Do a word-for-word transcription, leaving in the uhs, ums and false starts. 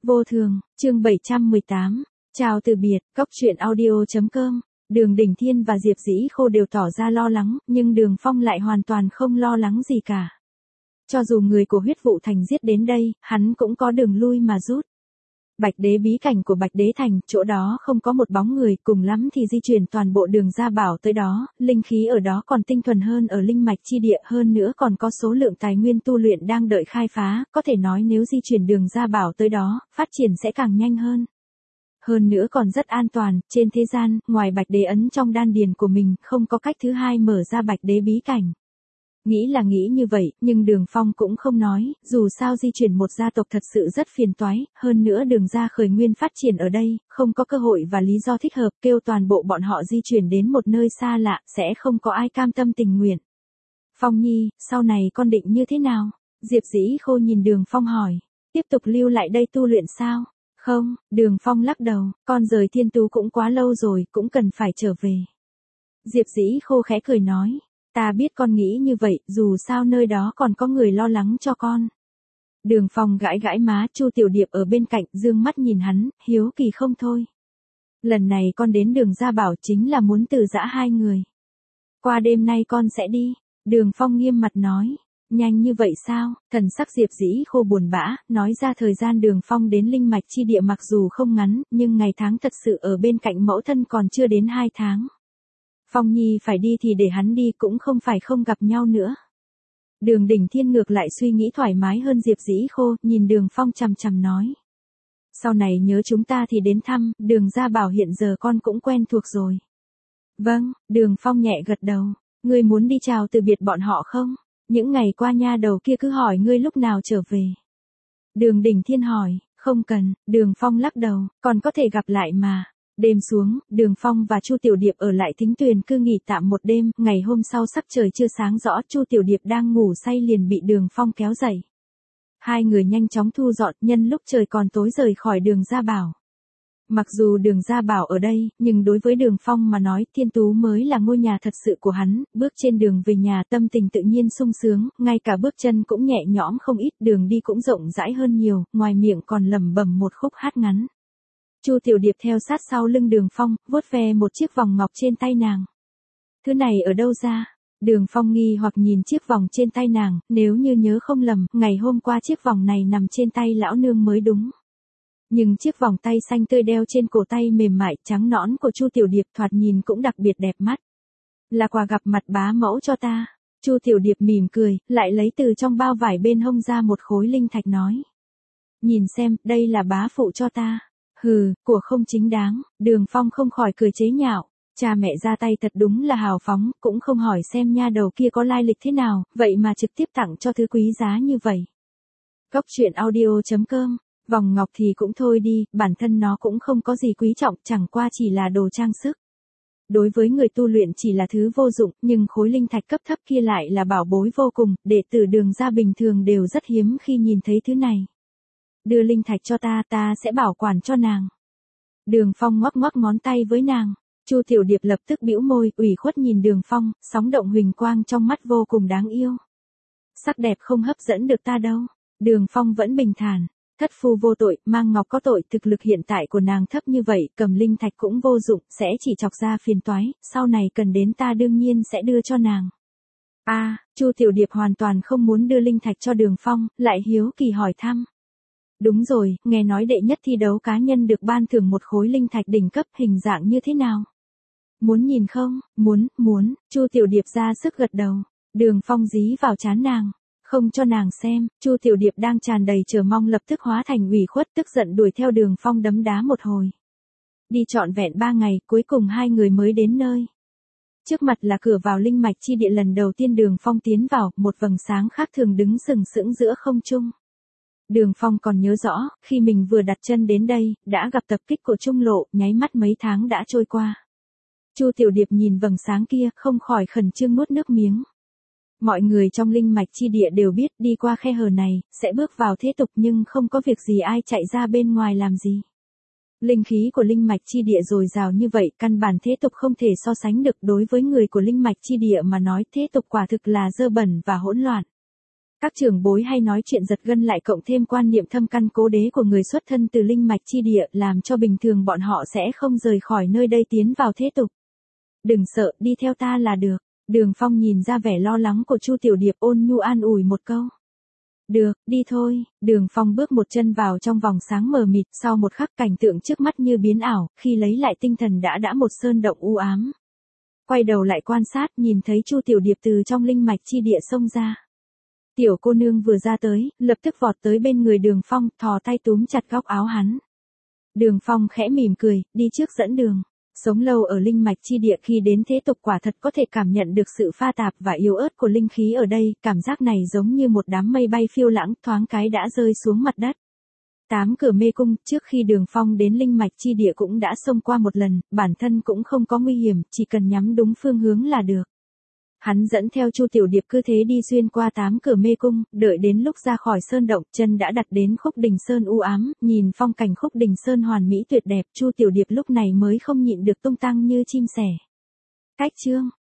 Vô thường, chương bảy trăm mười tám. Chào từ biệt, cốc truyện audio.com. Đường Đình Thiên và Diệp Dĩ Khô đều tỏ ra lo lắng, nhưng Đường Phong lại hoàn toàn không lo lắng gì cả. Cho dù người của huyết vụ thành giết đến đây, hắn cũng có đường lui mà rút. Bạch Đế bí cảnh của Bạch Đế thành, chỗ đó không có một bóng người, cùng lắm thì di chuyển toàn bộ đường Gia Bảo tới đó, linh khí ở đó còn tinh thuần hơn ở linh mạch chi địa, hơn nữa còn có số lượng tài nguyên tu luyện đang đợi khai phá, có thể nói nếu di chuyển đường Gia Bảo tới đó, phát triển sẽ càng nhanh hơn. Hơn nữa còn rất an toàn, trên thế gian, ngoài Bạch Đế ấn trong đan điền của mình, không có cách thứ hai mở ra Bạch Đế bí cảnh. Nghĩ là nghĩ như vậy, nhưng Đường Phong cũng không nói, dù sao di chuyển một gia tộc thật sự rất phiền toái, hơn nữa Đường gia khởi nguyên phát triển ở đây, không có cơ hội và lý do thích hợp, kêu toàn bộ bọn họ di chuyển đến một nơi xa lạ, sẽ không có ai cam tâm tình nguyện. Phong Nhi, sau này con định như thế nào? Diệp Dĩ Khô nhìn Đường Phong hỏi, tiếp tục lưu lại đây tu luyện sao? Không, Đường Phong lắc đầu, con rời Thiên Tú cũng quá lâu rồi, cũng cần phải trở về. Diệp Dĩ Khô khẽ cười nói. Ta biết con nghĩ như vậy, dù sao nơi đó còn có người lo lắng cho con. Đường Phong gãi gãi má, Chu Tiểu Điệp ở bên cạnh, dương mắt nhìn hắn, hiếu kỳ không thôi. Lần này con đến Đường Gia Bảo chính là muốn từ giã hai người. Qua đêm nay con sẽ đi. Đường Phong nghiêm mặt nói. Nhanh như vậy sao? Thần sắc Diệp Dĩ Khô buồn bã, nói ra thời gian Đường Phong đến linh mạch chi địa mặc dù không ngắn, nhưng ngày tháng thật sự ở bên cạnh mẫu thân còn chưa đến hai tháng. Phong Nhi phải đi thì để hắn đi, cũng không phải không gặp nhau nữa. Đường Đình Thiên ngược lại suy nghĩ thoải mái hơn Diệp Dĩ Khô, nhìn Đường Phong chằm chằm nói. Sau này nhớ chúng ta thì đến thăm, Đường Gia Bảo hiện giờ con cũng quen thuộc rồi. Vâng, Đường Phong nhẹ gật đầu. Ngươi muốn đi chào từ biệt bọn họ không? Những ngày qua nha đầu kia cứ hỏi ngươi lúc nào trở về. Đường Đình Thiên hỏi, không cần, Đường Phong lắc đầu, còn có thể gặp lại mà. Đêm xuống, Đường Phong và Chu Tiểu Điệp ở lại Thính Tuyền cư nghỉ tạm một đêm, ngày hôm sau sắc trời chưa sáng rõ, Chu Tiểu Điệp đang ngủ say liền bị Đường Phong kéo dậy. Hai người nhanh chóng thu dọn, nhân lúc trời còn tối rời khỏi Đường Gia Bảo. Mặc dù Đường Gia Bảo ở đây, nhưng đối với Đường Phong mà nói, Thiên Tú mới là ngôi nhà thật sự của hắn, bước trên đường về nhà tâm tình tự nhiên sung sướng, ngay cả bước chân cũng nhẹ nhõm không ít, đường đi cũng rộng rãi hơn nhiều, ngoài miệng còn lẩm bẩm một khúc hát ngắn. Chu Tiểu Điệp theo sát sau lưng Đường Phong, vuốt ve một chiếc vòng ngọc trên tay nàng. Thứ này ở đâu ra? Đường Phong nghi hoặc nhìn chiếc vòng trên tay nàng, nếu như nhớ không lầm, ngày hôm qua chiếc vòng này nằm trên tay lão nương mới đúng. Nhưng chiếc vòng tay xanh tươi đeo trên cổ tay mềm mại trắng nõn của Chu Tiểu Điệp thoạt nhìn cũng đặc biệt đẹp mắt. Là quà gặp mặt bá mẫu cho ta. Chu Tiểu Điệp mỉm cười, lại lấy từ trong bao vải bên hông ra một khối linh thạch nói. Nhìn xem, đây là bá phụ cho ta. Hừ, của không chính đáng, Đường Phong không khỏi cười chế nhạo, cha mẹ ra tay thật đúng là hào phóng, cũng không hỏi xem nha đầu kia có lai lịch thế nào, vậy mà trực tiếp tặng cho thứ quý giá như vậy. Cốc truyện audio.com, vòng ngọc thì cũng thôi đi, bản thân nó cũng không có gì quý trọng, chẳng qua chỉ là đồ trang sức. Đối với người tu luyện chỉ là thứ vô dụng, nhưng khối linh thạch cấp thấp kia lại là bảo bối vô cùng, đệ tử Đường gia bình thường đều rất hiếm khi nhìn thấy thứ này. Đưa linh thạch cho ta, ta sẽ bảo quản cho nàng. Đường Phong ngoắc ngoắc ngón tay với nàng. Chu Tiểu Điệp lập tức bĩu môi, ủy khuất nhìn Đường Phong, sóng động huỳnh quang trong mắt vô cùng đáng yêu. Sắc đẹp không hấp dẫn được ta đâu. Đường Phong vẫn bình thản. Thất phu vô tội, mang ngọc có tội, thực lực hiện tại của nàng thấp như vậy, cầm linh thạch cũng vô dụng, sẽ chỉ chọc ra phiền toái, sau này cần đến ta đương nhiên sẽ đưa cho nàng. A, à, Chu Tiểu Điệp hoàn toàn không muốn đưa linh thạch cho Đường Phong, lại hiếu kỳ hỏi thăm. Đúng rồi, nghe nói đệ nhất thi đấu cá nhân được ban thưởng một khối linh thạch đỉnh cấp, hình dạng như thế nào? Muốn nhìn không? Muốn, muốn, Chu Tiểu Điệp ra sức gật đầu. Đường Phong dí vào trán nàng, không cho nàng xem, Chu Tiểu Điệp đang tràn đầy chờ mong lập tức hóa thành ủy khuất, tức giận đuổi theo Đường Phong đấm đá một hồi. Đi trọn vẹn ba ngày, cuối cùng hai người mới đến nơi. Trước mặt là cửa vào linh mạch chi địa, lần đầu tiên Đường Phong tiến vào, một vầng sáng khác thường đứng sừng sững giữa không trung. Đường Phong còn nhớ rõ, khi mình vừa đặt chân đến đây, đã gặp tập kích của Trung Lộ, nháy mắt mấy tháng đã trôi qua. Chu Tiểu Điệp nhìn vầng sáng kia, không khỏi khẩn trương nuốt nước miếng. Mọi người trong linh mạch chi địa đều biết đi qua khe hở này, sẽ bước vào thế tục nhưng không có việc gì ai chạy ra bên ngoài làm gì. Linh khí của linh mạch chi địa dồi dào như vậy, căn bản thế tục không thể so sánh được, đối với người của linh mạch chi địa mà nói thế tục quả thực là dơ bẩn và hỗn loạn. Các trưởng bối hay nói chuyện giật gân lại cộng thêm quan niệm thâm căn cố đế của người xuất thân từ linh mạch chi địa làm cho bình thường bọn họ sẽ không rời khỏi nơi đây tiến vào thế tục. Đừng sợ, đi theo ta là được. Đường Phong nhìn ra vẻ lo lắng của Chu Tiểu Điệp ôn nhu an ủi một câu. Được, đi thôi. Đường Phong bước một chân vào trong vòng sáng mờ mịt, sau một khắc cảnh tượng trước mắt như biến ảo, khi lấy lại tinh thần đã đã một sơn động u ám. Quay đầu lại quan sát, nhìn thấy Chu Tiểu Điệp từ trong linh mạch chi địa xông ra. Tiểu cô nương vừa ra tới, lập tức vọt tới bên người Đường Phong, thò tay túm chặt góc áo hắn. Đường Phong khẽ mỉm cười, đi trước dẫn đường. Sống lâu ở linh mạch chi địa khi đến thế tục quả thật có thể cảm nhận được sự pha tạp và yếu ớt của linh khí ở đây, cảm giác này giống như một đám mây bay phiêu lãng thoáng cái đã rơi xuống mặt đất. Tám cửa mê cung, trước khi Đường Phong đến linh mạch chi địa cũng đã xông qua một lần, bản thân cũng không có nguy hiểm, chỉ cần nhắm đúng phương hướng là được. Hắn dẫn theo Chu Tiểu Điệp cứ thế đi xuyên qua tám cửa mê cung, đợi đến lúc ra khỏi sơn động, chân đã đặt đến khúc đình sơn u ám, nhìn phong cảnh khúc đình sơn hoàn mỹ tuyệt đẹp, Chu Tiểu Điệp lúc này mới không nhịn được tung tăng như chim sẻ. Cách chương